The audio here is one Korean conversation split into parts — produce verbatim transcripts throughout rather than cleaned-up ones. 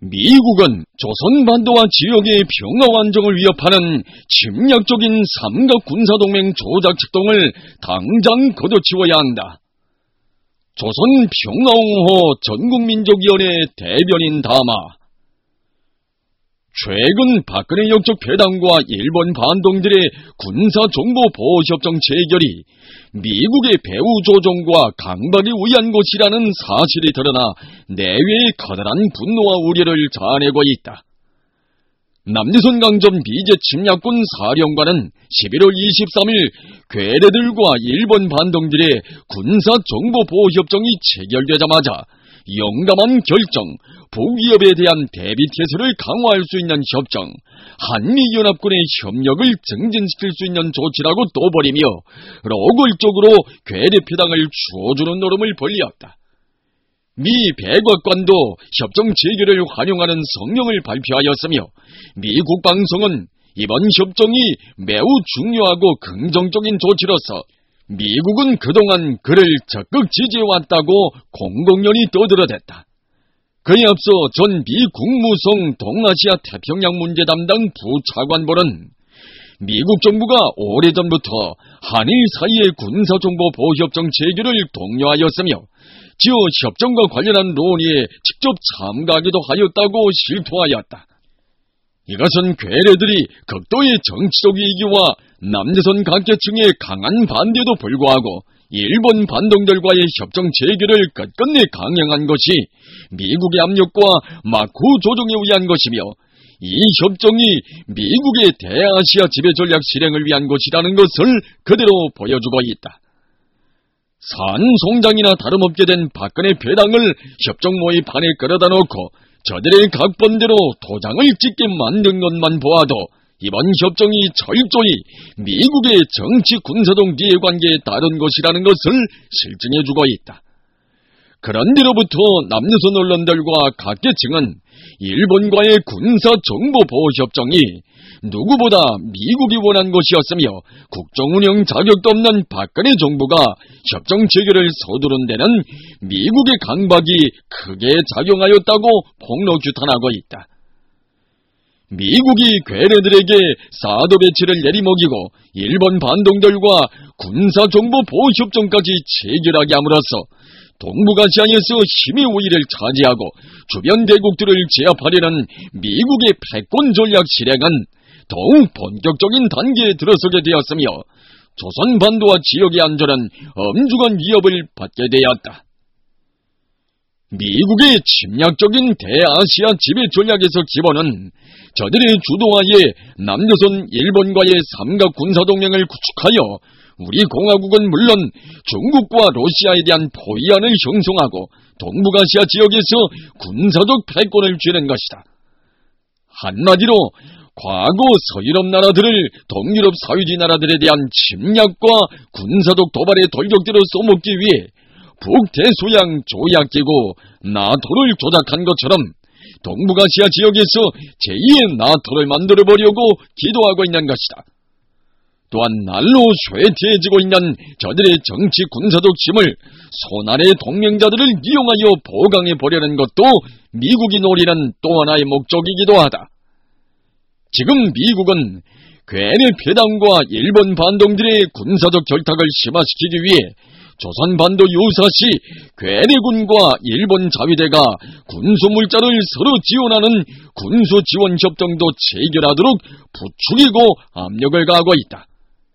미국은 조선반도와 지역의 평화 안정을 위협하는 침략적인 삼각 군사동맹 조작 작동을 당장 거둬치워야 한다. 조선평화옹호 전국민족위원회 대변인 담화. 최근 박근혜 역적 배당과 일본 반동들의 군사정보보호협정 체결이 미국의 배후 조종과 강박에 의한 것이라는 사실이 드러나 내외의 커다란 분노와 우려를 자아내고 있다. 남조선 강점 미제 침략군 사령관은 십일월 이십삼일 괴뢰들과 일본 반동들의 군사정보보호협정이 체결되자마자 용감한 결정, 북위협에 대한 대비태세를 강화할 수 있는 협정, 한미연합군의 협력을 증진시킬 수 있는 조치라고 떠버리며 노골적으로 괴뢰피당을 주어주는 노름을 벌였다. 미 백악관도 협정 체결을 환영하는 성명을 발표하였으며 미국 방송은 이번 협정이 매우 중요하고 긍정적인 조치로서 미국은 그동안 그를 적극 지지해왔다고 공공연히 떠들어댔다. 그에 앞서 전 미 국무성 동아시아 태평양 문제 담당 부차관보는 미국 정부가 오래전부터 한일 사이의 군사정보보호협정 체결을 독려하였으며 지어 협정과 관련한 논의에 직접 참가하기도 하였다고 실토하였다. 이것은 괴뢰들이 극도의 정치적 위기와 남조선 각계층의 강한 반대에도 불구하고 일본 반동들과의 협정 체결을 끝끝내 강행한 것이 미국의 압력과 마쿠 조정에 의한 것이며 이 협정이 미국의 대아시아 지배 전략 실행을 위한 것이라는 것을 그대로 보여주고 있다. 산송장이나 다름없게 된 박근혜 배당을 협정 모의판에 끌어다 놓고 저들의 각본대로 도장을 찍게 만든 것만 보아도 이번 협정이 철저히 미국의 정치 군사적 이해관계에 따른 것이라는 것을 실증해주고 있다. 그런데로부터 남조선 언론들과 각계층은 일본과의 군사정보보호협정이 누구보다 미국이 원한 것이었으며 국정운영 자격도 없는 박근혜 정부가 협정 체결을 서두른 데는 미국의 강박이 크게 작용하였다고 폭로 규탄하고 있다. 미국이 괴뢰들에게 사드 배치를 내리먹이고 일본 반동들과 군사정보보호협정까지 체결하게 함으로써 동북아시아에서 힘의 우위를 차지하고 주변 대국들을 제압하려는 미국의 패권 전략 실행은 더욱 본격적인 단계에 들어서게 되었으며 조선반도와 지역의 안전은 엄중한 위협을 받게 되었다. 미국의 침략적인 대아시아 지배 전략에서 기본은 저들의 주도하에 남조선 일본과의 삼각 군사동맹을 구축하여 우리 공화국은 물론 중국과 러시아에 대한 포위안을 형성하고 동북아시아 지역에서 군사적 패권을 쥐는 것이다. 한마디로 과거 서유럽 나라들을 동유럽 사회주의 나라들에 대한 침략과 군사적 도발의 돌격대로 써먹기 위해 북대서양 조약기구 나토를 조작한 것처럼 동북아시아 지역에서 제이의 나토를 만들어보려고 기도하고 있는 것이다. 또한 날로 쇠퇴해지고 있는 저들의 정치 군사적 힘을 손아래 동맹자들을 이용하여 보강해보려는 것도 미국이 노리는 또 하나의 목적이기도 하다. 지금 미국은 괴뢰 패당과 일본 반동들의 군사적 결탁을 심화시키기 위해 조선반도 유사시 괴뢰군과 일본 자위대가 군수물자를 서로 지원하는 군수지원협정도 체결하도록 부추기고 압력을 가하고 있다.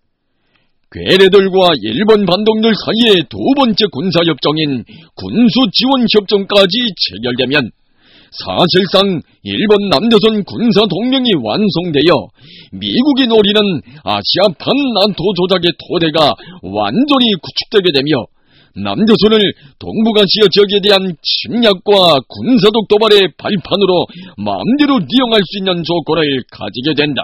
괴뢰들과 일본 반동들 사이의 두 번째 군사협정인 군수지원협정까지 체결되면 사실상 일본 남조선 군사동맹이 완성되어 미국이 노리는 아시아 반나토 조작의 토대가 완전히 구축되게 되며 남조선을 동북아시아 지역에 대한 침략과 군사적 도발의 발판으로 마음대로 이용할 수 있는 조건을 가지게 된다.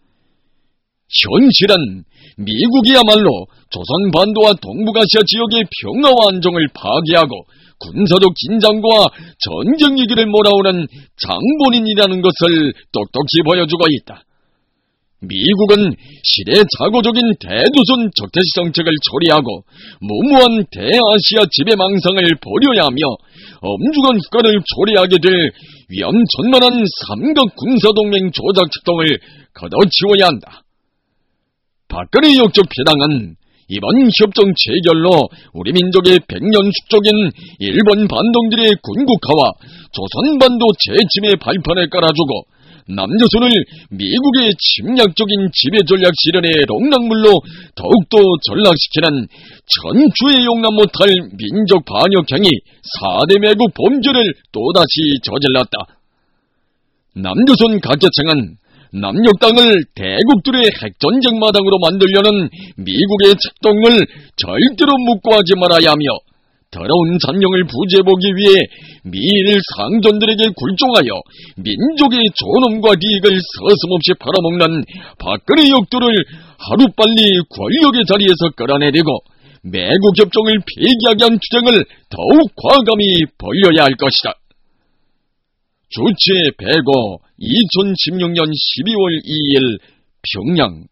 현실은 미국이야말로 조선반도와 동북아시아 지역의 평화와 안정을 파괴하고 군사적 긴장과 전쟁 위기를 몰아오는 장본인이라는 것을 똑똑히 보여주고 있다. 미국은 시대착오적인 대조선 적대시 정책을 초래하고 무모한 대아시아 지배망상을 버려야 하며 엄중한 국가를 초래하게 될 위험천만한 삼각 군사동맹 조작 작동을 걷어치워야 한다. 박근혜 역적 배당은 이번 협정 체결로 우리 민족의 백년 숙적인 일본 반동들의 군국화와 조선반도 재침의 발판을 깔아주고 남조선을 미국의 침략적인 지배 전략 실현의 롱랑물로 더욱더 전락시키는 천추에 용납 못할 민족 반역행위 사대 매국 범죄를 또다시 저질렀다. 남조선 각계층은 남녘 땅을 대국들의 핵전쟁 마당으로 만들려는 미국의 작동을 절대로 묵고하지 말아야 하며 더러운 잔령을 부지해보기 위해 미일 상전들에게 굴종하여 민족의 존엄과 리익을 서슴없이 팔아먹는 박근혜 역도를 하루빨리 권력의 자리에서 끌어내리고 매국협정을 폐기하게 한 투쟁을 더욱 과감히 벌여야 할 것이다. 주체 백오 이천십육 년 십이월 이일 평양